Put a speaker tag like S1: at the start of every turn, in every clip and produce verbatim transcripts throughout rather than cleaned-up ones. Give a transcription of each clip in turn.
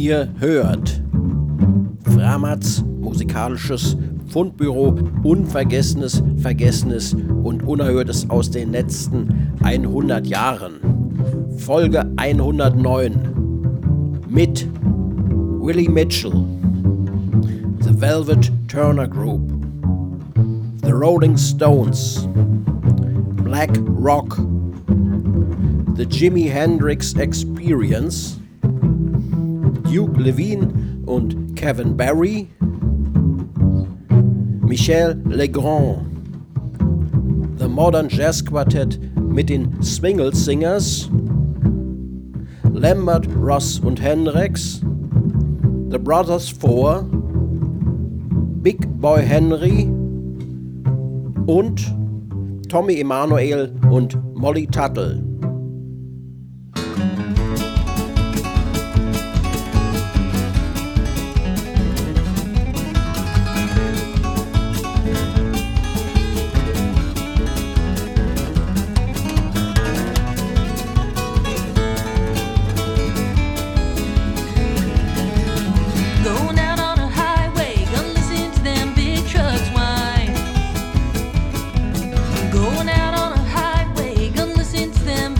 S1: Ihr hört Framats musikalisches Fundbüro, Unvergessenes, Vergessenes und Unerhörtes aus den letzten hundert Jahren. Folge hundertneun mit Willie Mitchell, The Velvet Turner Group, The Rolling Stones, Black Rock, The Jimi Hendrix Experience, Duke Levine und Kevin Barry, Michel Legrand, The Modern Jazz Quartet mit den Swingle Singers, Lambert, Ross und Hendrix, The Brothers Four, Big Boy Henry und Tommy Emmanuel und Molly Tuttle.
S2: Going out on a highway, gonna listen to them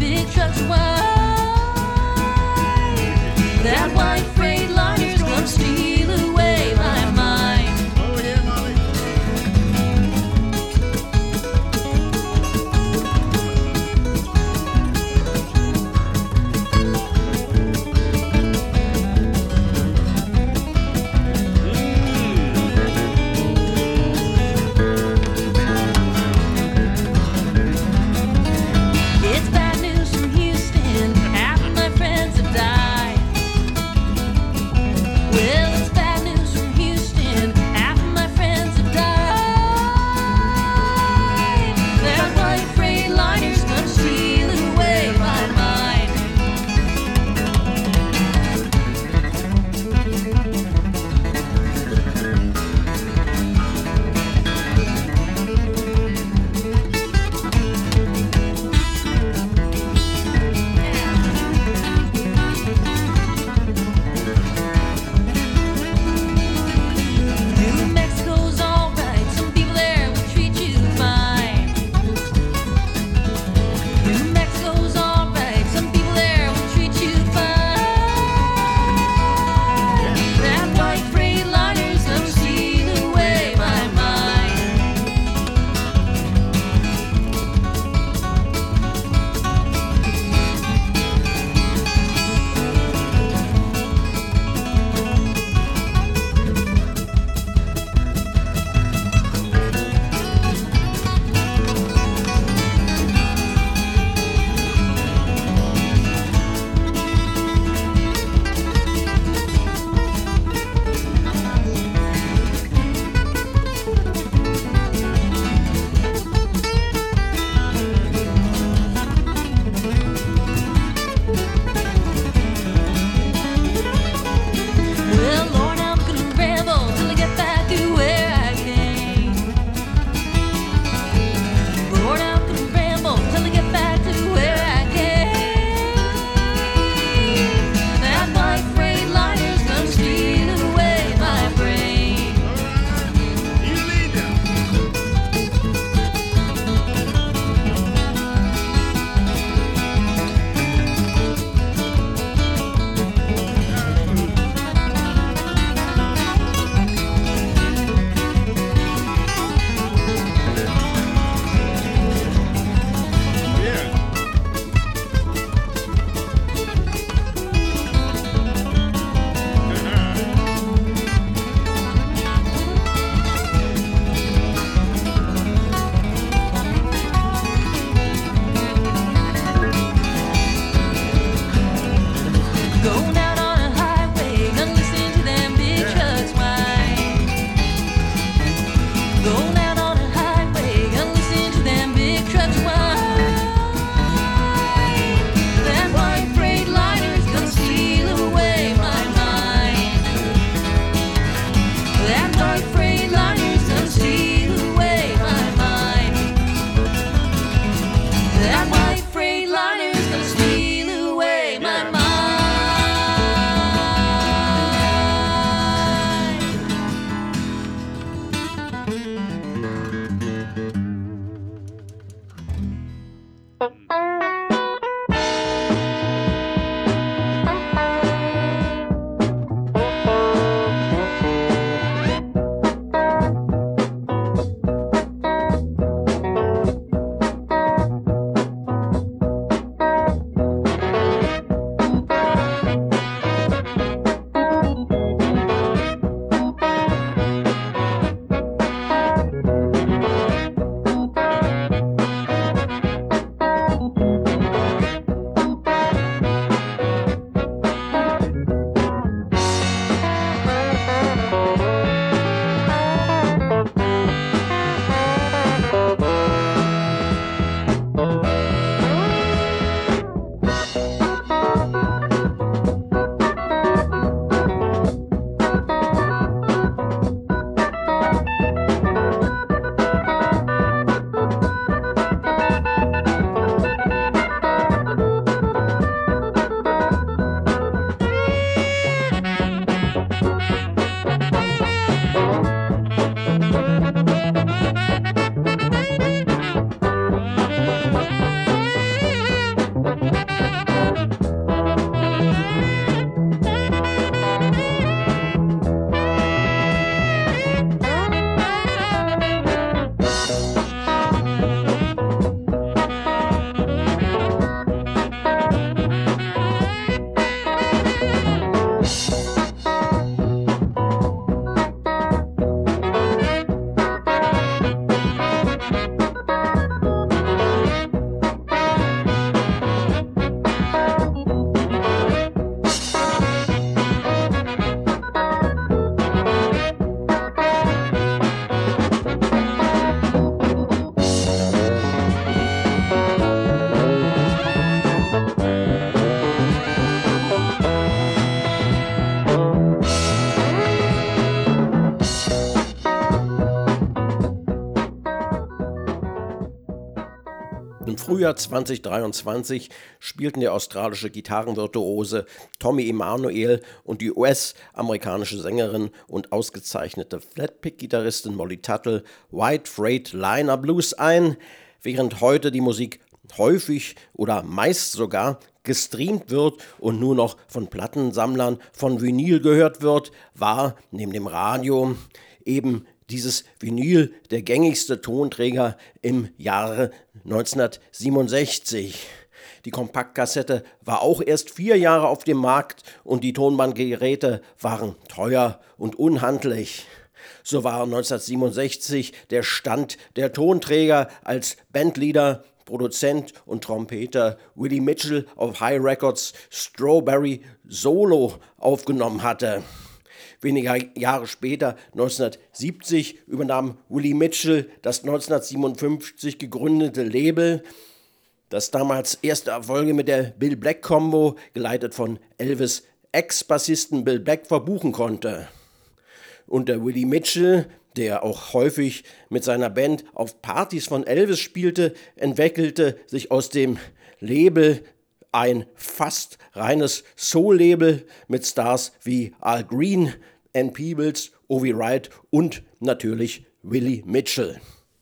S1: Im Frühjahr zweitausenddreiundzwanzig spielten der australische Gitarrenvirtuose Tommy Emmanuel und die U S-amerikanische Sängerin und ausgezeichnete Flatpick-Gitarristin Molly Tuttle White Freight Liner Blues ein, während heute die Musik häufig oder meist sogar gestreamt wird und nur noch von Plattensammlern von Vinyl gehört wird, war neben dem Radio eben dieses Vinyl der gängigste Tonträger im Jahre neunzehnhundertsiebenundsechzig. Die Kompaktkassette war auch erst vier Jahre auf dem Markt und die Tonbandgeräte waren teuer und unhandlich. So war neunzehnhundertsiebenundsechzig der Stand der Tonträger, als Bandleader, Produzent und Trompeter Willie Mitchell auf Hi Records Strawberry Solo aufgenommen hatte. Wenige Jahre später, neunzehnhundertsiebzig, übernahm Willie Mitchell das neunzehnhundertsiebenundfünfzig gegründete Label, das damals erste Erfolge mit der Bill Black Combo, geleitet von Elvis' Ex-Bassisten Bill Black, verbuchen konnte. Und der Willie Mitchell, der auch häufig mit seiner Band auf Partys von Elvis spielte, entwickelte sich aus dem Label ein fast reines Soul-Label mit Stars wie Al Green, Ann Peebles, Ovi Wright und natürlich Willie Mitchell.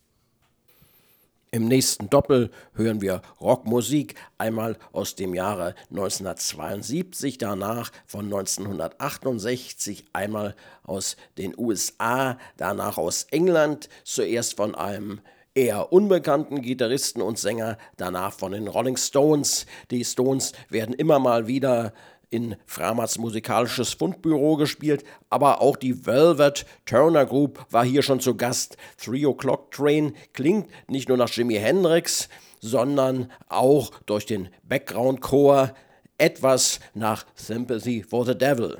S1: Im nächsten Doppel hören wir Rockmusik, einmal aus dem Jahre neunzehnhundertzweiundsiebzig, danach von neunzehnhundertachtundsechzig, einmal aus den U S A, danach aus England, zuerst von einem eher unbekannten Gitarristen und Sänger, danach von den Rolling Stones. Die Stones werden immer mal wieder in Framads musikalisches Fundbüro gespielt, aber auch die Velvet Turner Group war hier schon zu Gast. Three O'Clock Train klingt nicht nur nach Jimi Hendrix, sondern auch durch den Background-Chor etwas nach Sympathy for the Devil.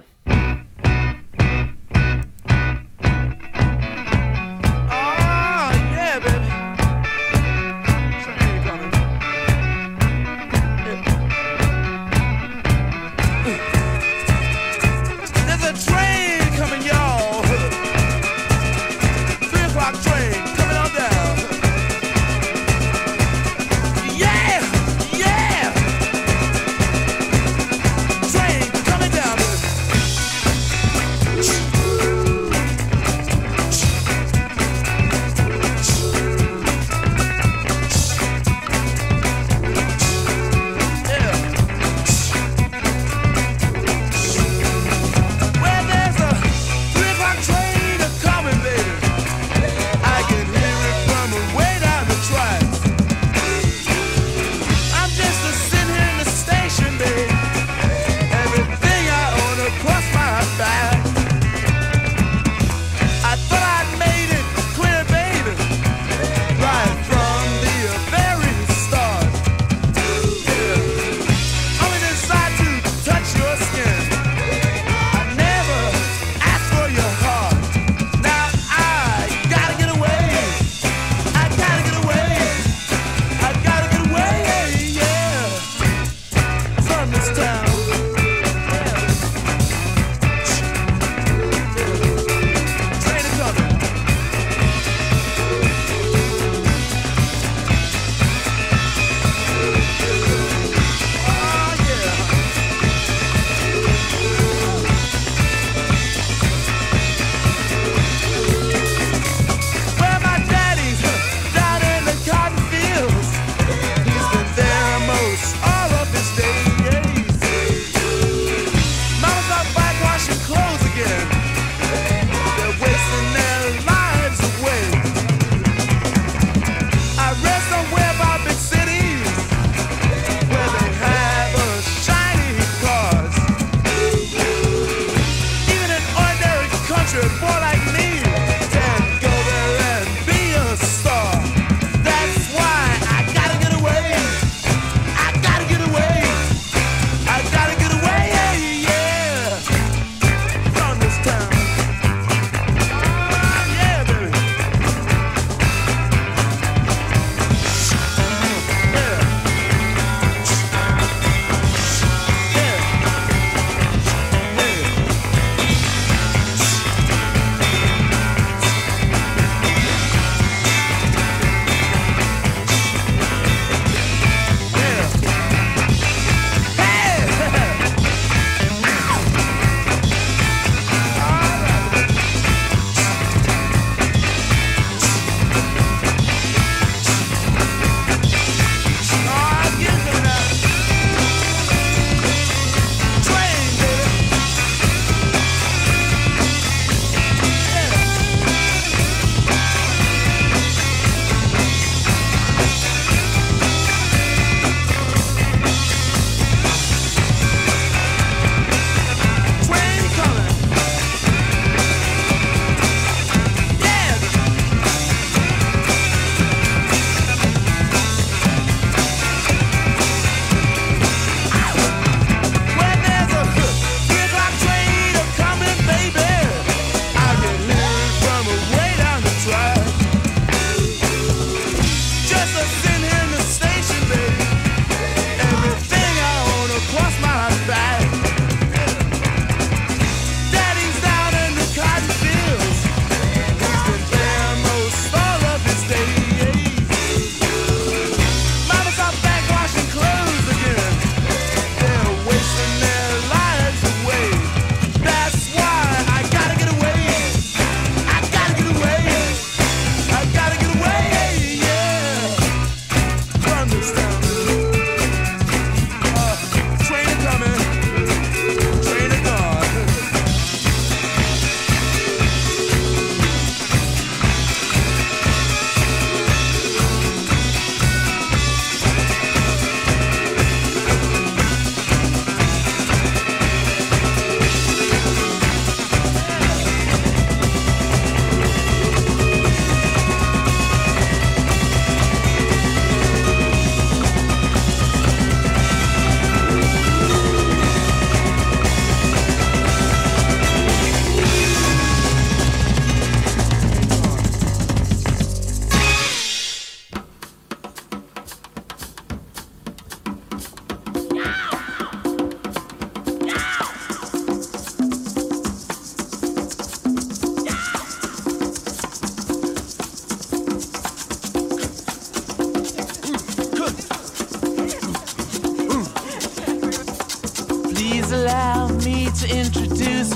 S2: Train coming down.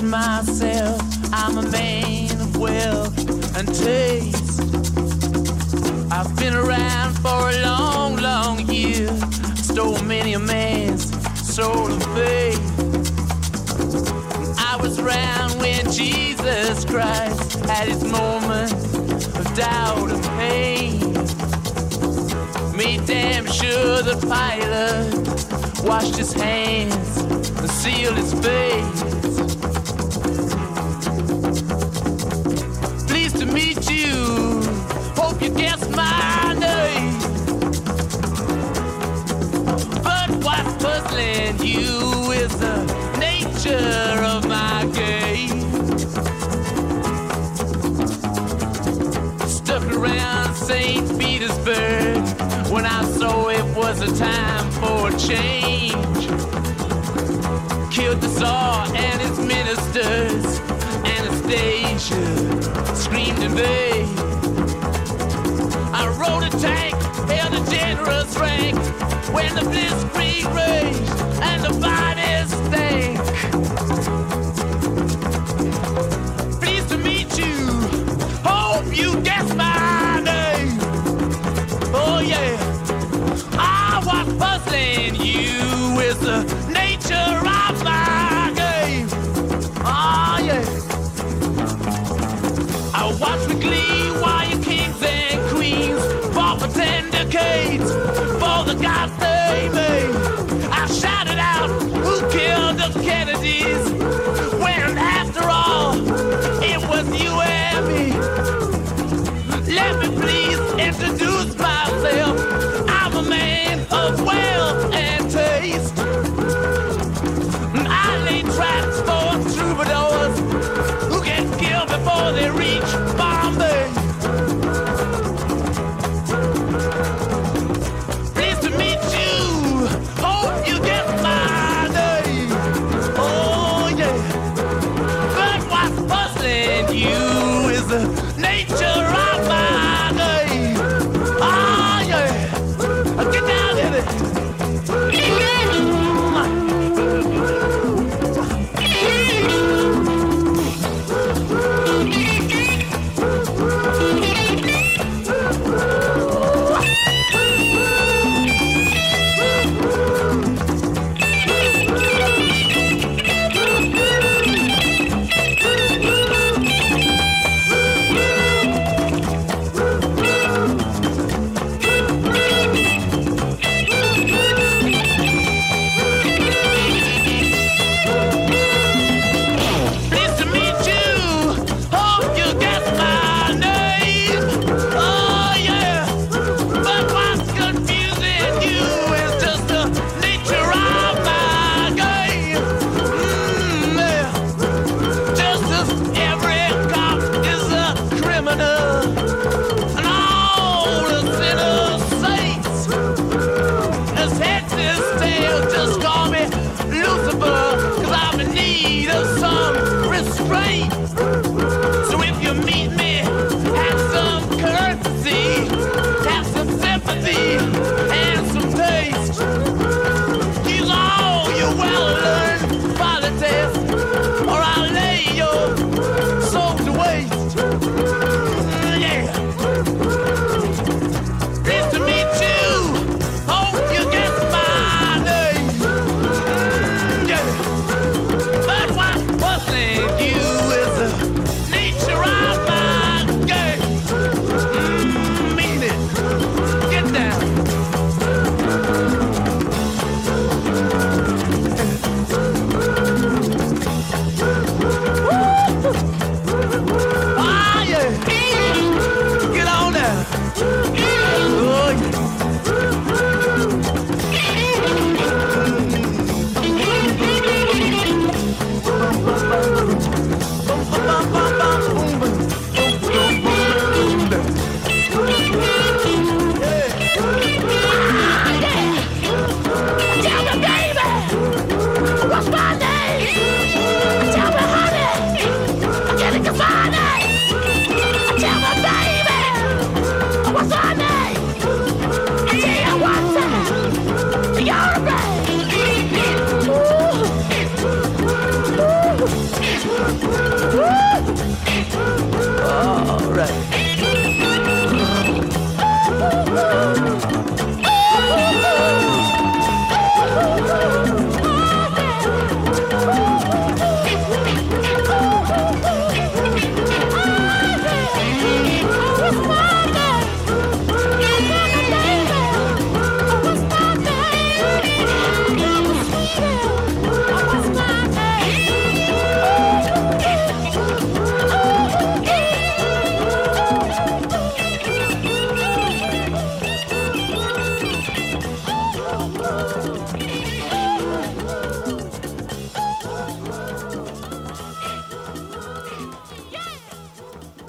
S2: myself, I'm a man of wealth and taste. I've been around for a long, long year, stole many a man's soul of faith. I was around when Jesus Christ had his moment of doubt and pain. Made damn sure the pilot washed his hands and sealed his face. Pleased to meet you, hope you guessed my name. But what's puzzling you is the nature of my game. Stuck around Saint Petersburg when I saw it was a time for a change. Killed the Tsar and his ministers, Anastasia screamed in vain. I rode a tank, held a generous rank when the blitzkrieg raged and the bodies stank. Pleased to meet you, hope you guess my name. Oh yeah, I was puzzling you with the nature of my game. Oh yeah, I watch with glee while your kings and queens fought for ten decades for the gods they made. I shouted out, who killed the Kennedys? When after all, it was you and me. Let me please introduce myself. I'm a man of wealth and taste. I lay traps for troubadours who get killed before they reach Bombay. Pleased to meet you, hope you get my name. Oh yeah, but what's puzzling you is the nature of my game. Oh yeah, get down in it.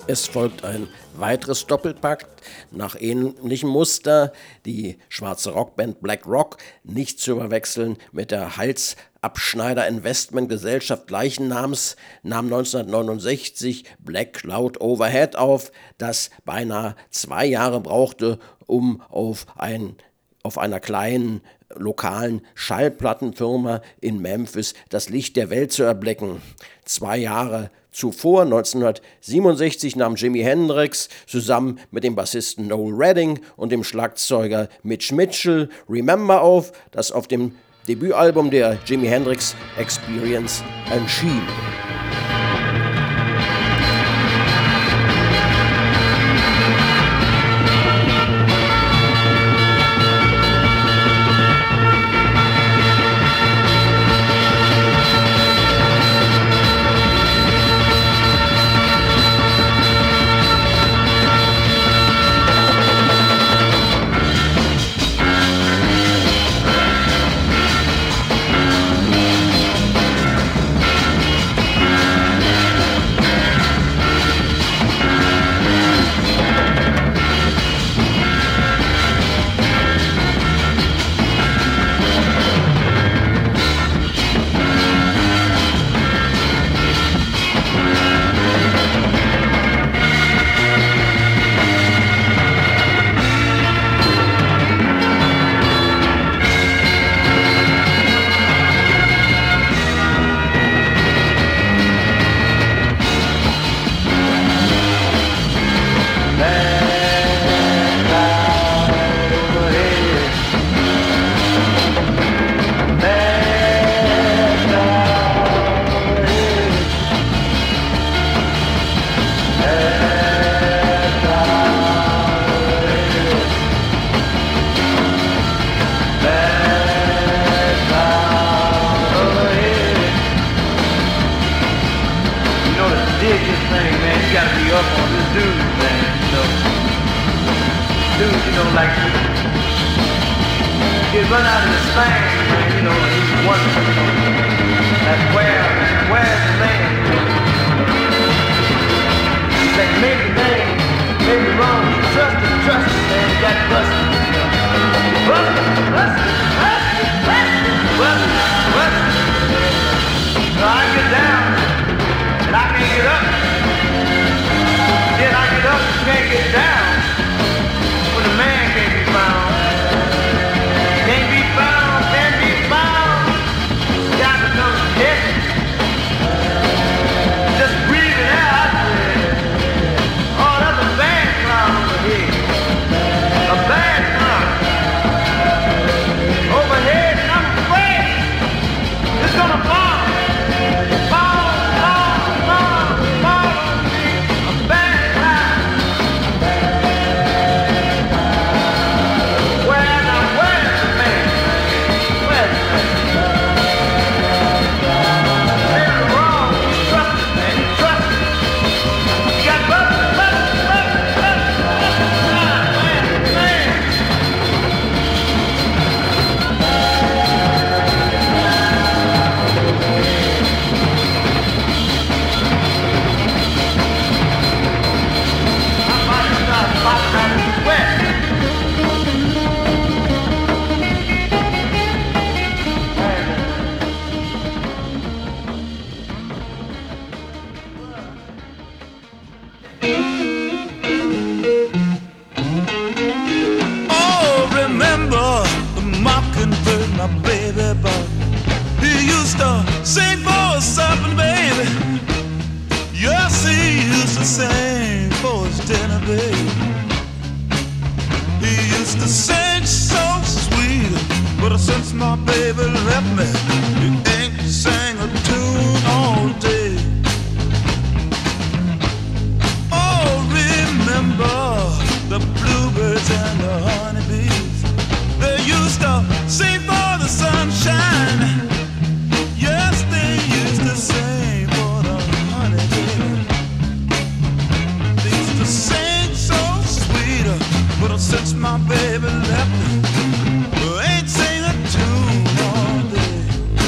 S1: Es folgt ein weiteres Doppelpack nach ähnlichem Muster. Die schwarze Rockband Black Rock, nicht zu überwechseln mit der Halsabschneider Investmentgesellschaft gleichen Namens, nahm neunzehnhundertneunundsechzig Black Cloud Overhead auf, das beinahe zwei Jahre brauchte, um auf, ein, auf einer kleinen lokalen Schallplattenfirma in Memphis das Licht der Welt zu erblicken. Zwei Jahre zuvor, neunzehnhundertsiebenundsechzig, nahm Jimi Hendrix zusammen mit dem Bassisten Noel Redding und dem Schlagzeuger Mitch Mitchell Remember auf, das auf dem Debütalbum der Jimi Hendrix Experience erschien.
S2: Since my baby left me, well, ain't sing a tune all day.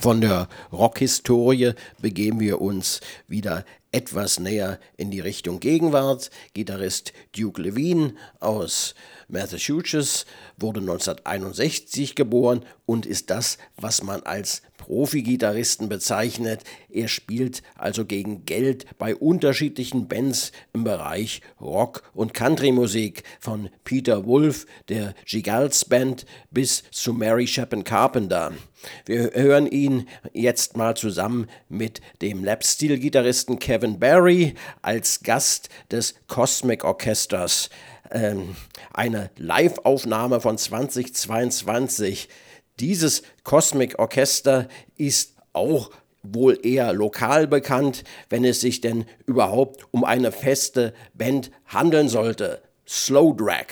S1: Von der Rockhistorie begeben wir uns wieder etwas näher in die Richtung Gegenwart. Gitarrist Duke Levine aus Massachusetts wurde neunzehnhunderteinundsechzig geboren und ist das, was man als Profi-Gitarristen bezeichnet. Er spielt also gegen Geld bei unterschiedlichen Bands im Bereich Rock- und Country-Musik, von Peter Wolf, der Giggles Band, bis zu Mary Chapin Carpenter. Wir hören ihn jetzt mal zusammen mit dem Lapsteel-Gitarristen Kevin Barry als Gast des Cosmic Orchesters. Ähm, eine Live-Aufnahme von zweitausendzweiundzwanzig. Dieses Cosmic Orchester ist auch wohl eher lokal bekannt, wenn es sich denn überhaupt um eine feste Band handeln sollte. Slow Drag.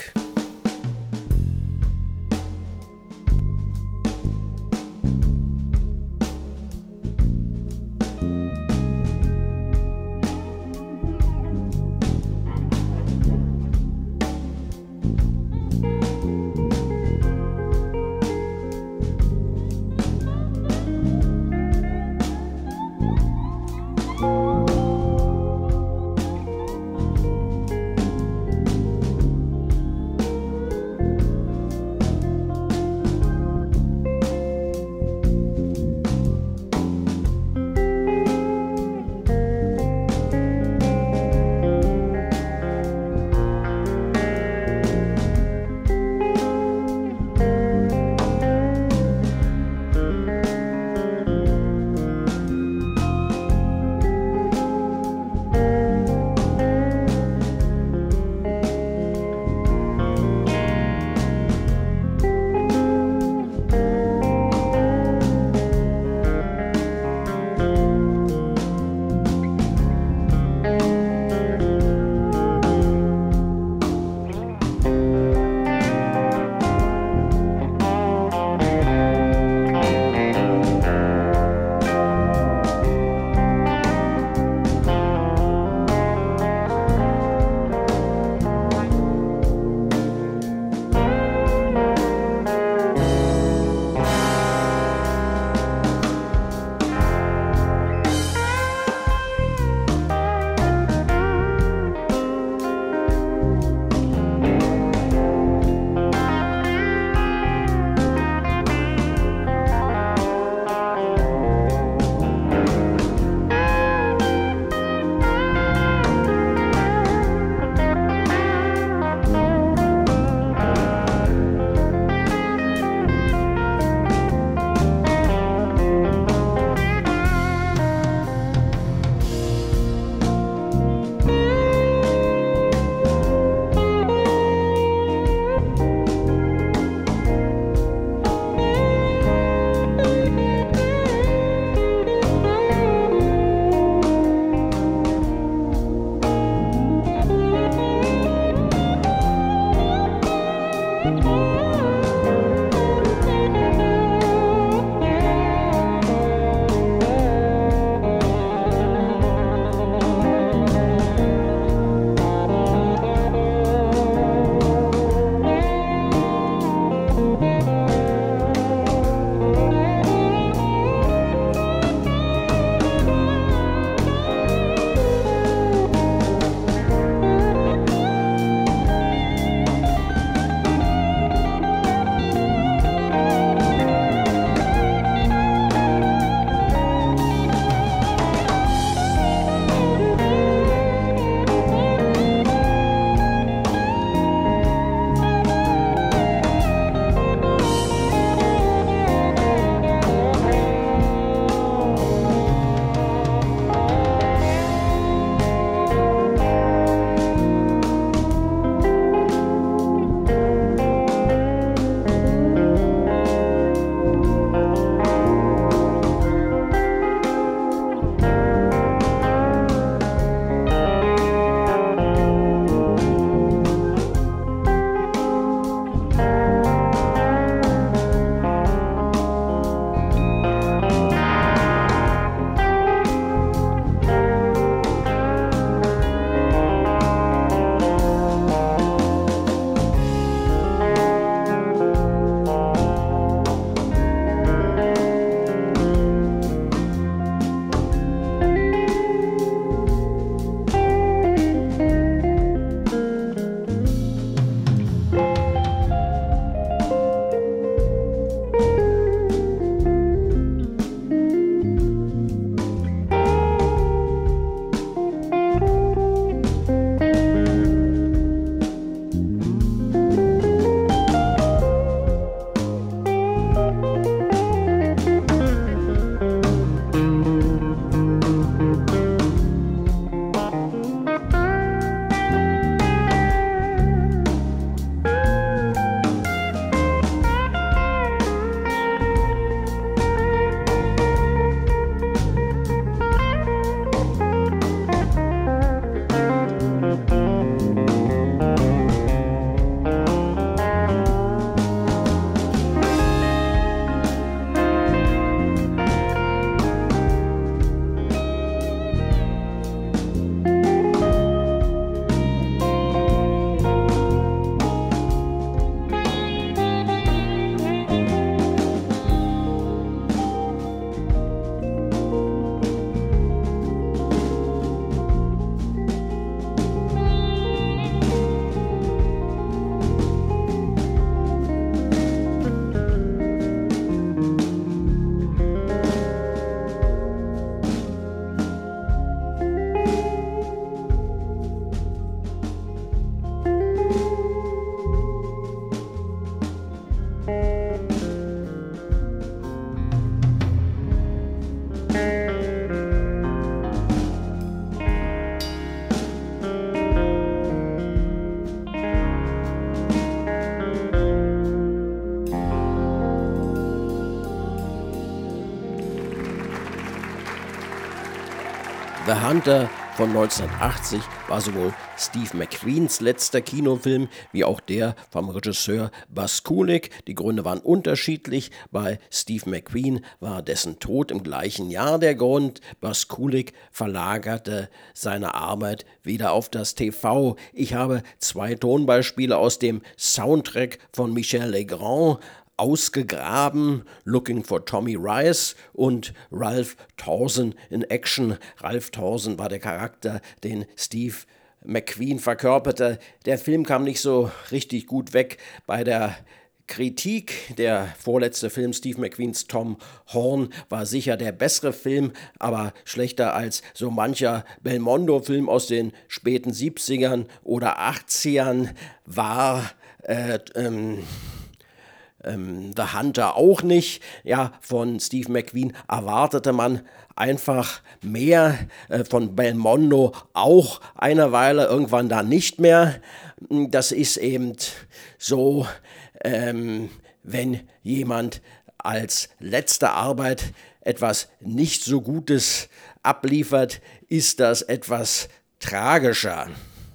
S1: The Hunter von neunzehnhundertachtzig war sowohl Steve McQueens letzter Kinofilm wie auch der vom Regisseur Buzz Kulik. Die Gründe waren unterschiedlich. Bei Steve McQueen war dessen Tod im gleichen Jahr der Grund. Buzz Kulik verlagerte seine Arbeit wieder auf das T V. Ich habe zwei Tonbeispiele aus dem Soundtrack von Michel Legrand ausgegraben, Looking for Tommy Rice und Ralph Torsen in Action. Ralph Torsen war der Charakter, den Steve McQueen verkörperte. Der Film kam nicht so richtig gut weg bei der Kritik. Der vorletzte Film, Steve McQueens Tom Horn, war sicher der bessere Film, aber schlechter als so mancher Belmondo-Film aus den späten siebzigern oder achtzigern war äh, ähm, The Hunter auch nicht. Ja, von Steve McQueen erwartete man einfach mehr, äh, von Belmondo auch eine Weile, irgendwann dann nicht mehr. Das ist eben so, ähm, wenn jemand als letzte Arbeit etwas nicht so Gutes abliefert, ist das etwas tragischer.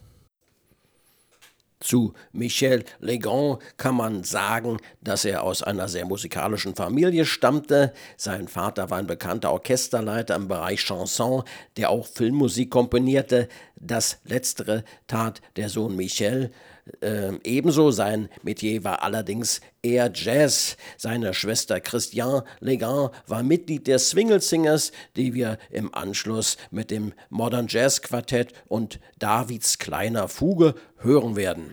S1: Zu Michel Legrand kann man sagen, dass er aus einer sehr musikalischen Familie stammte. Sein Vater war ein bekannter Orchesterleiter im Bereich Chanson, der auch Filmmusik komponierte. Das Letztere tat der Sohn Michel äh, ebenso. Sein Metier war allerdings eher Jazz. Seine Schwester Christiane Legrand war Mitglied der Swingle Singers, die wir im Anschluss mit dem Modern Jazz Quartett und Davids kleiner Fuge hören werden.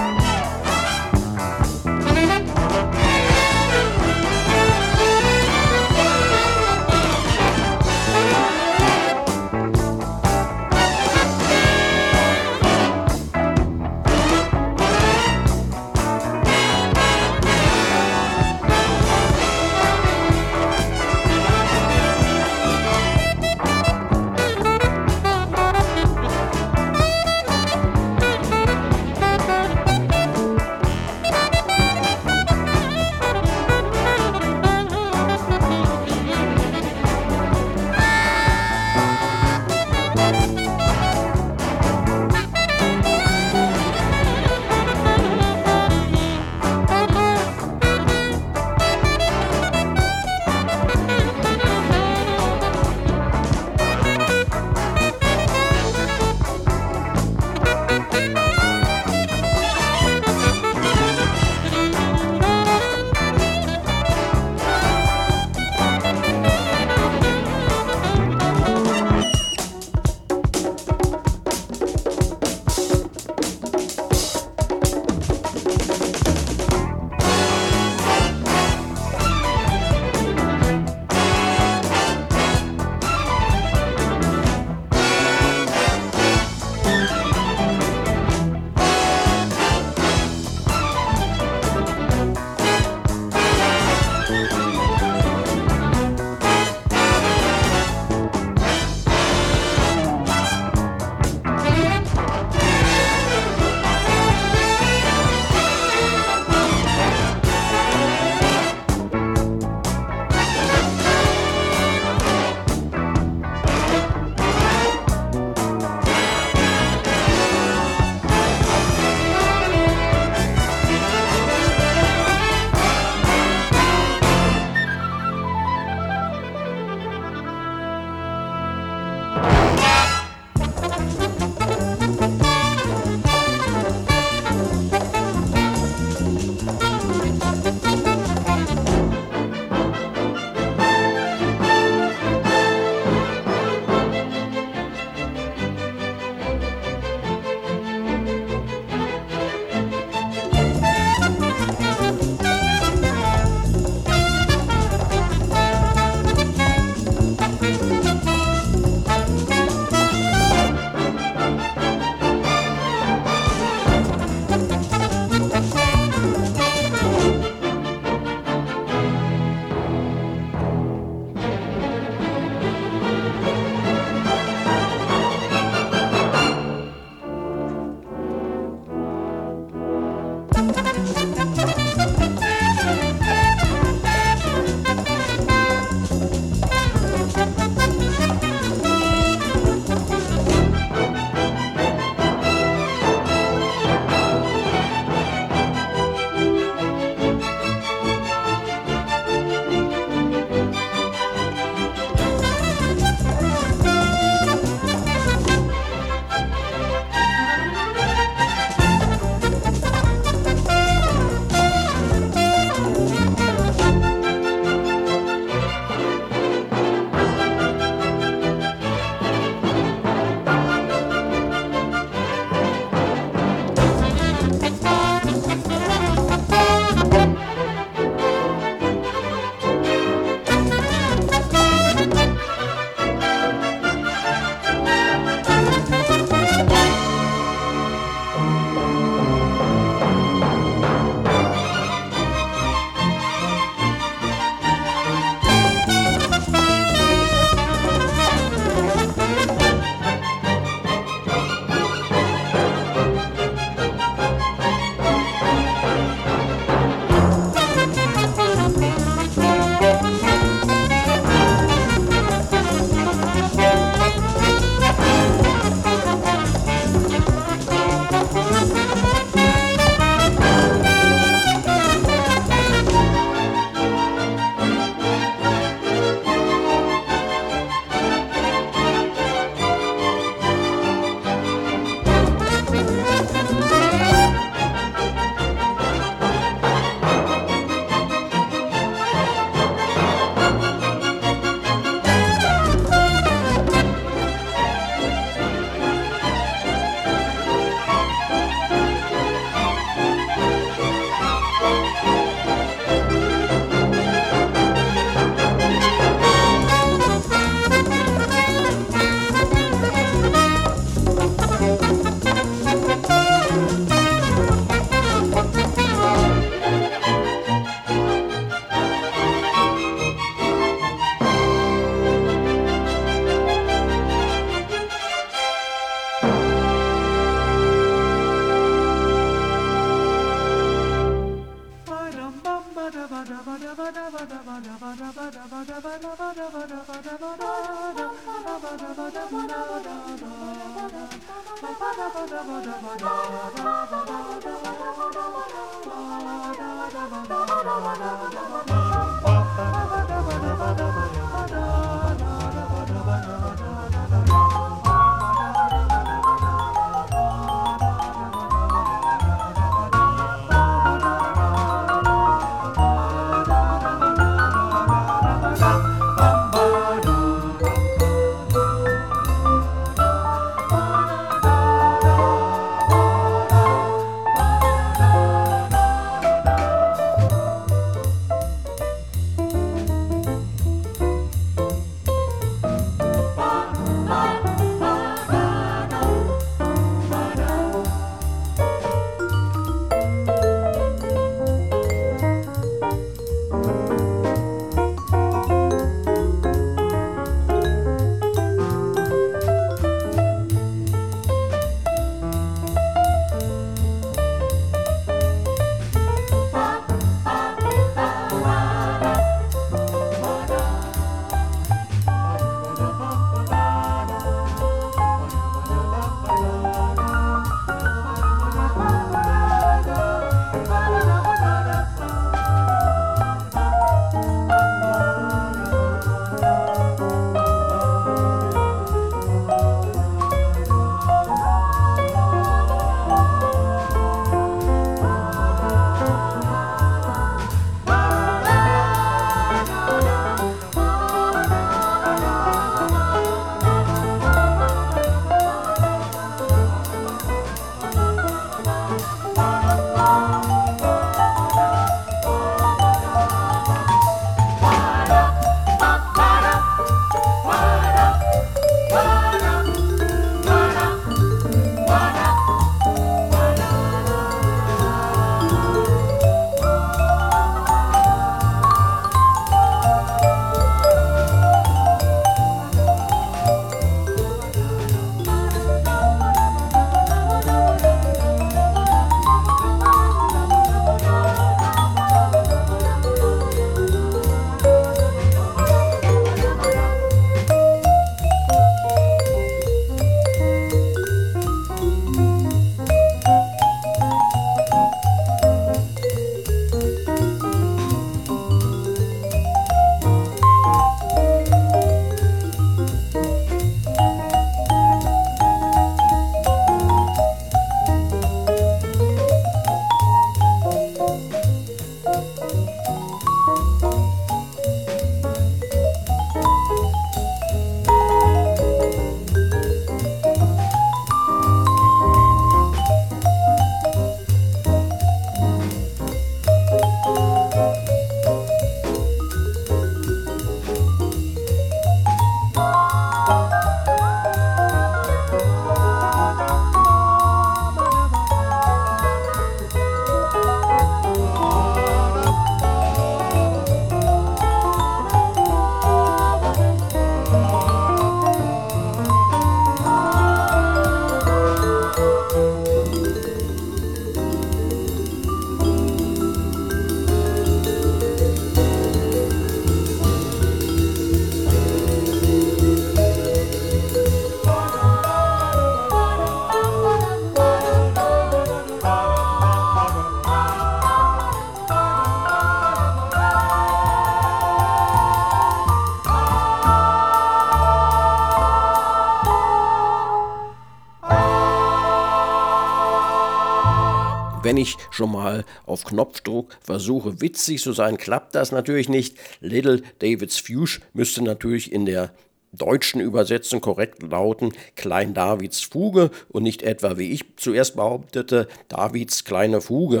S1: Wenn ich schon mal auf Knopfdruck versuche, witzig zu sein, klappt das natürlich nicht. Little David's Fuge müsste natürlich in der deutschen Übersetzung korrekt lauten Klein Davids Fuge und nicht etwa, wie ich zuerst behauptete, Davids kleine Fuge.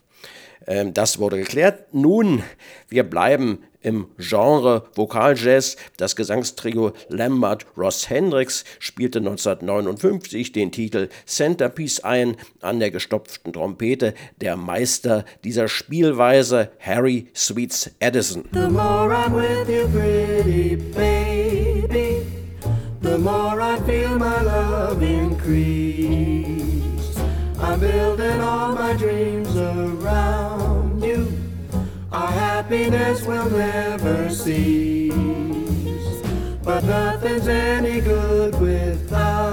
S1: Ähm, das wurde geklärt. Nun, wir bleiben im Genre Vokaljazz. Das Gesangstrio Lambert-Ross Hendricks spielte neunzehnhundertneunundfünfzig den Titel Centerpiece ein, an der gestopften Trompete der Meister dieser Spielweise, Harry Sweets Addison.
S3: The more I'm with you, pretty baby, the more I feel my love increase. I'm building all my dreams around you. Our happiness will never cease, but nothing's any good without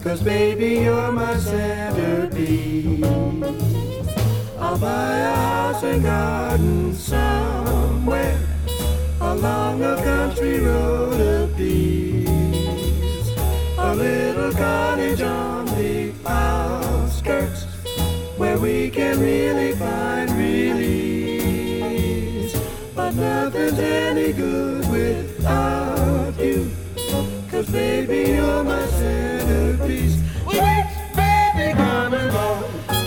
S3: 'cause baby, you're my centerpiece. I'll buy a house and garden somewhere along a country road of peace. A little cottage on the outskirts where we can really find release. But nothing's any good without you, 'cause baby, you're my centerpiece. Wait, baby, come along.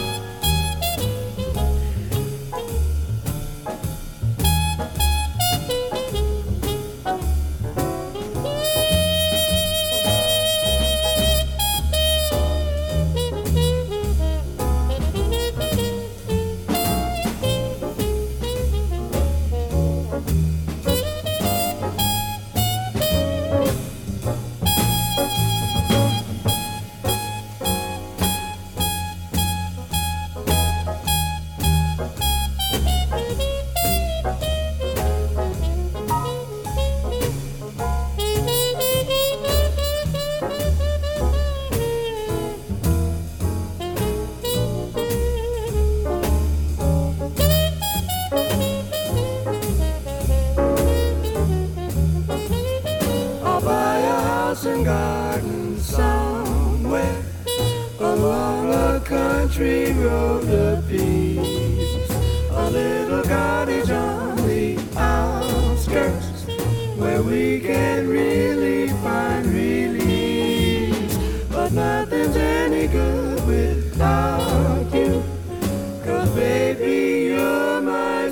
S3: And garden somewhere along a country road of peace. A little cottage on the outskirts where we can really find release. But nothing's any good without you, 'cause baby, you're my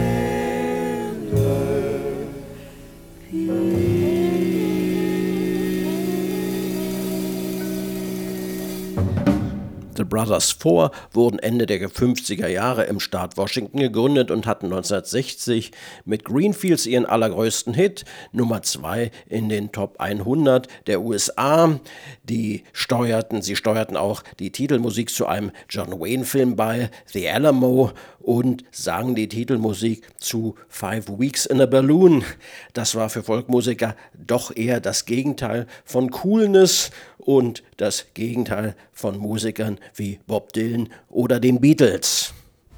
S3: centerpiece.
S1: The Brothers Four wurden Ende der fünfziger Jahre im Staat Washington gegründet und hatten neunzehnhundertsechzig mit Greenfields ihren allergrößten Hit, Nummer zwei in den Top hundert der U S A. Die steuerten, sie steuerten auch die Titelmusik zu einem John Wayne-Film bei, The Alamo, und sangen die Titelmusik zu Five Weeks in a Balloon. Das war für Folkmusiker doch eher das Gegenteil von Coolness und das Gegenteil von Musikern wie Bob Dylan oder den Beatles.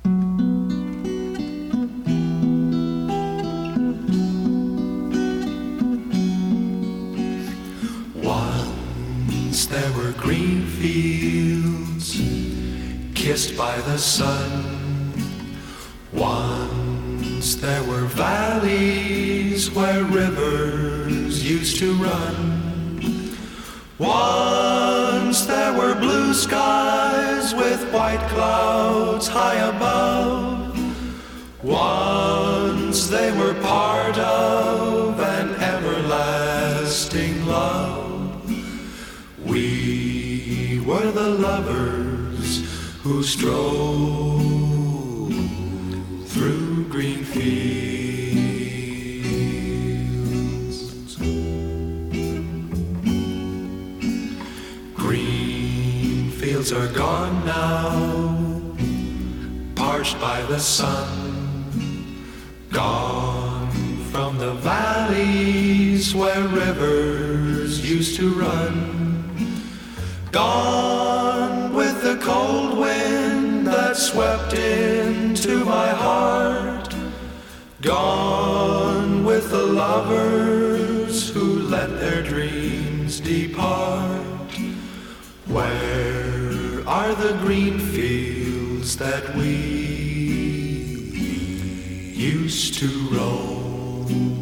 S4: Once there were green fields kissed by the sun. Once there were valleys where rivers used to run. Once there were blue skies with white clouds high above. Once they were part of an everlasting love. We were the lovers who strove through green fields. Green fields are gone now, parched by the sun, gone from the valleys where rivers used to run, gone with the cold wind that swept into my heart, gone with the lovers who let their dreams depart. Where are the green fields that we used to roam?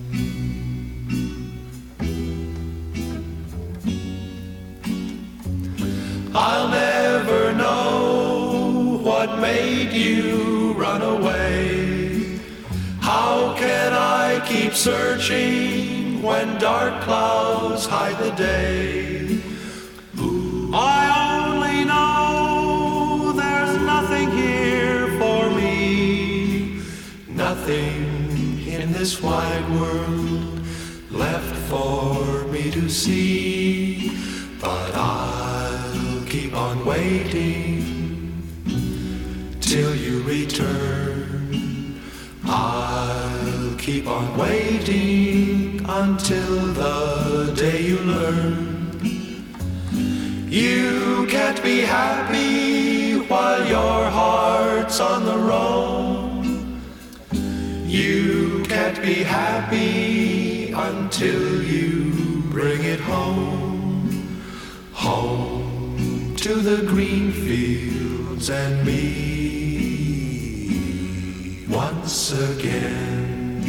S4: I'll never know what made you run away. How can I keep searching when dark clouds hide the day? Ooh. I only know there's nothing here for me, nothing in this wide world left for me to see. But I'll keep on waiting till you return. I'll keep on waiting until the day you learn. You can't be happy while your heart's on the road. You can't be happy until you bring it home. Home to the green fields and me once again.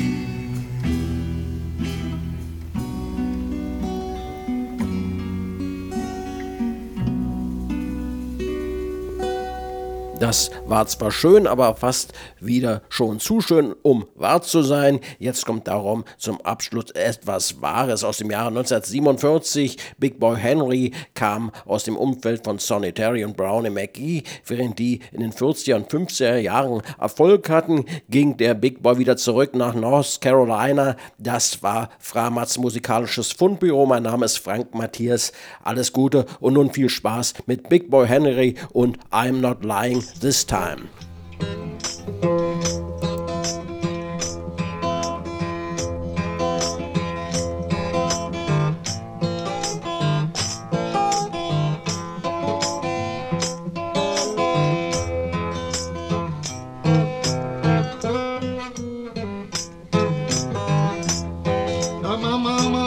S1: Das war zwar schön, aber fast wieder schon zu schön, um wahr zu sein. Jetzt kommt darum zum Abschluss etwas Wahres aus dem Jahre neunzehnhundertsiebenundvierzig. Big Boy Henry kam aus dem Umfeld von Sonny Terry und Brownie McGhee. Während die in den vierziger und fünfziger Jahren Erfolg hatten, ging der Big Boy wieder zurück nach North Carolina. Das war Framats musikalisches Fundbüro. Mein Name ist Frank Matthias. Alles Gute und nun viel Spaß mit Big Boy Henry und I'm Not Lying This Time.
S5: Now my mama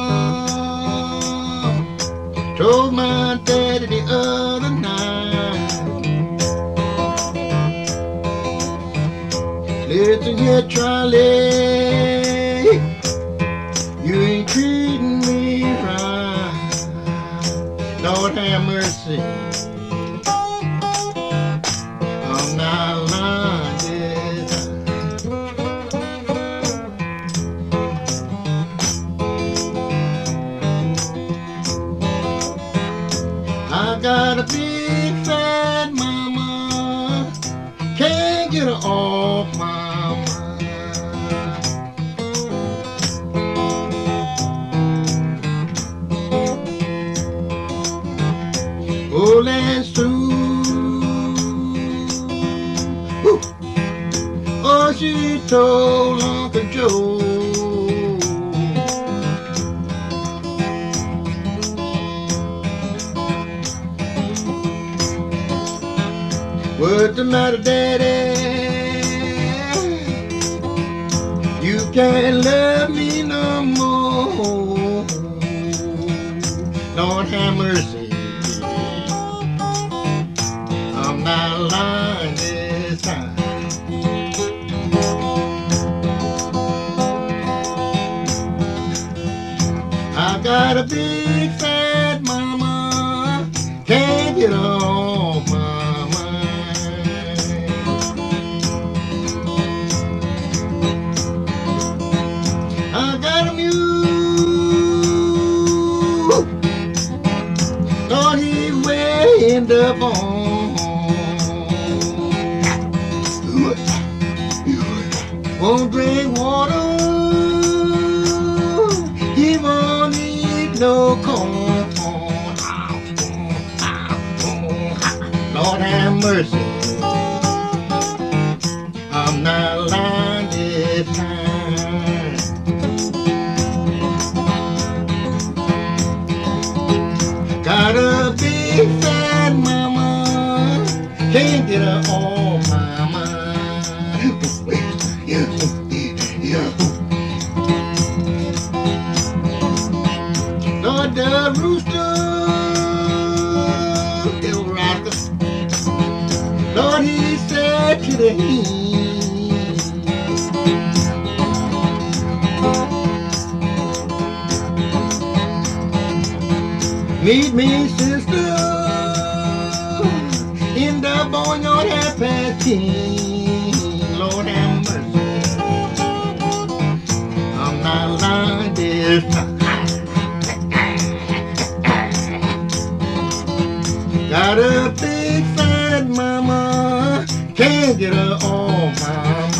S5: told my daddy the other night, listen here, Charlie, you ain't treating me right. Lord have mercy, I'm not lying this time. I got a big fat mama, can't get her off my mind. Oh, that's true. Woo. Oh, she told Uncle Joe, what's the matter, Daddy? You can't love me no more. Lord have mercy, I'm not lying this time. I got a big fat mama, can't get off my mind. I got a mule, thought he weighed the bone. Won't drink water, he won't eat no corn. Lord have mercy, I'm not lying this time. Got a big fat mama, can't get her off my mind. Yeah, yeah. Lord, the rooster, little rocker, Lord, he said to the hen, meet me, sister, in the barnyard half past ten. Lord have mercy, I'm not lying this time. Got a big fat mama, can't get her off my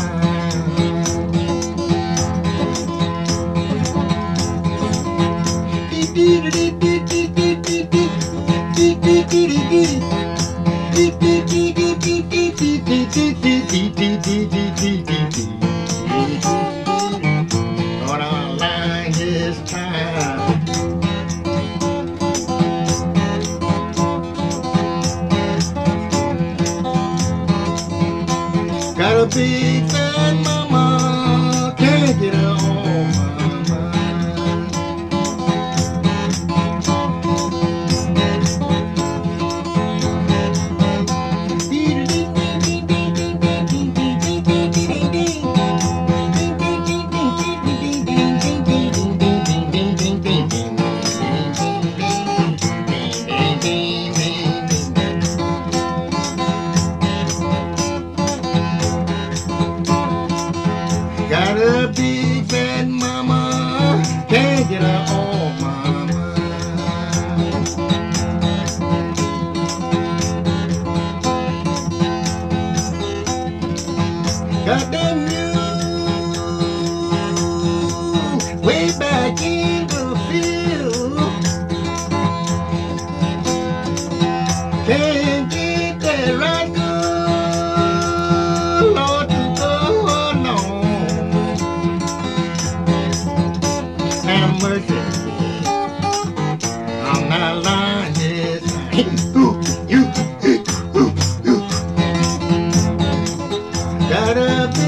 S5: Lord, I'm lying this time. a big fat mama, can't get her off my mind. Got a big fat mama, can't get her off my mind. Got that mule way back in the field, can't get that right good, Lord, to go along. Have mercy, I'm not lying, yes. Ooh, you, ooh, ooh. Got a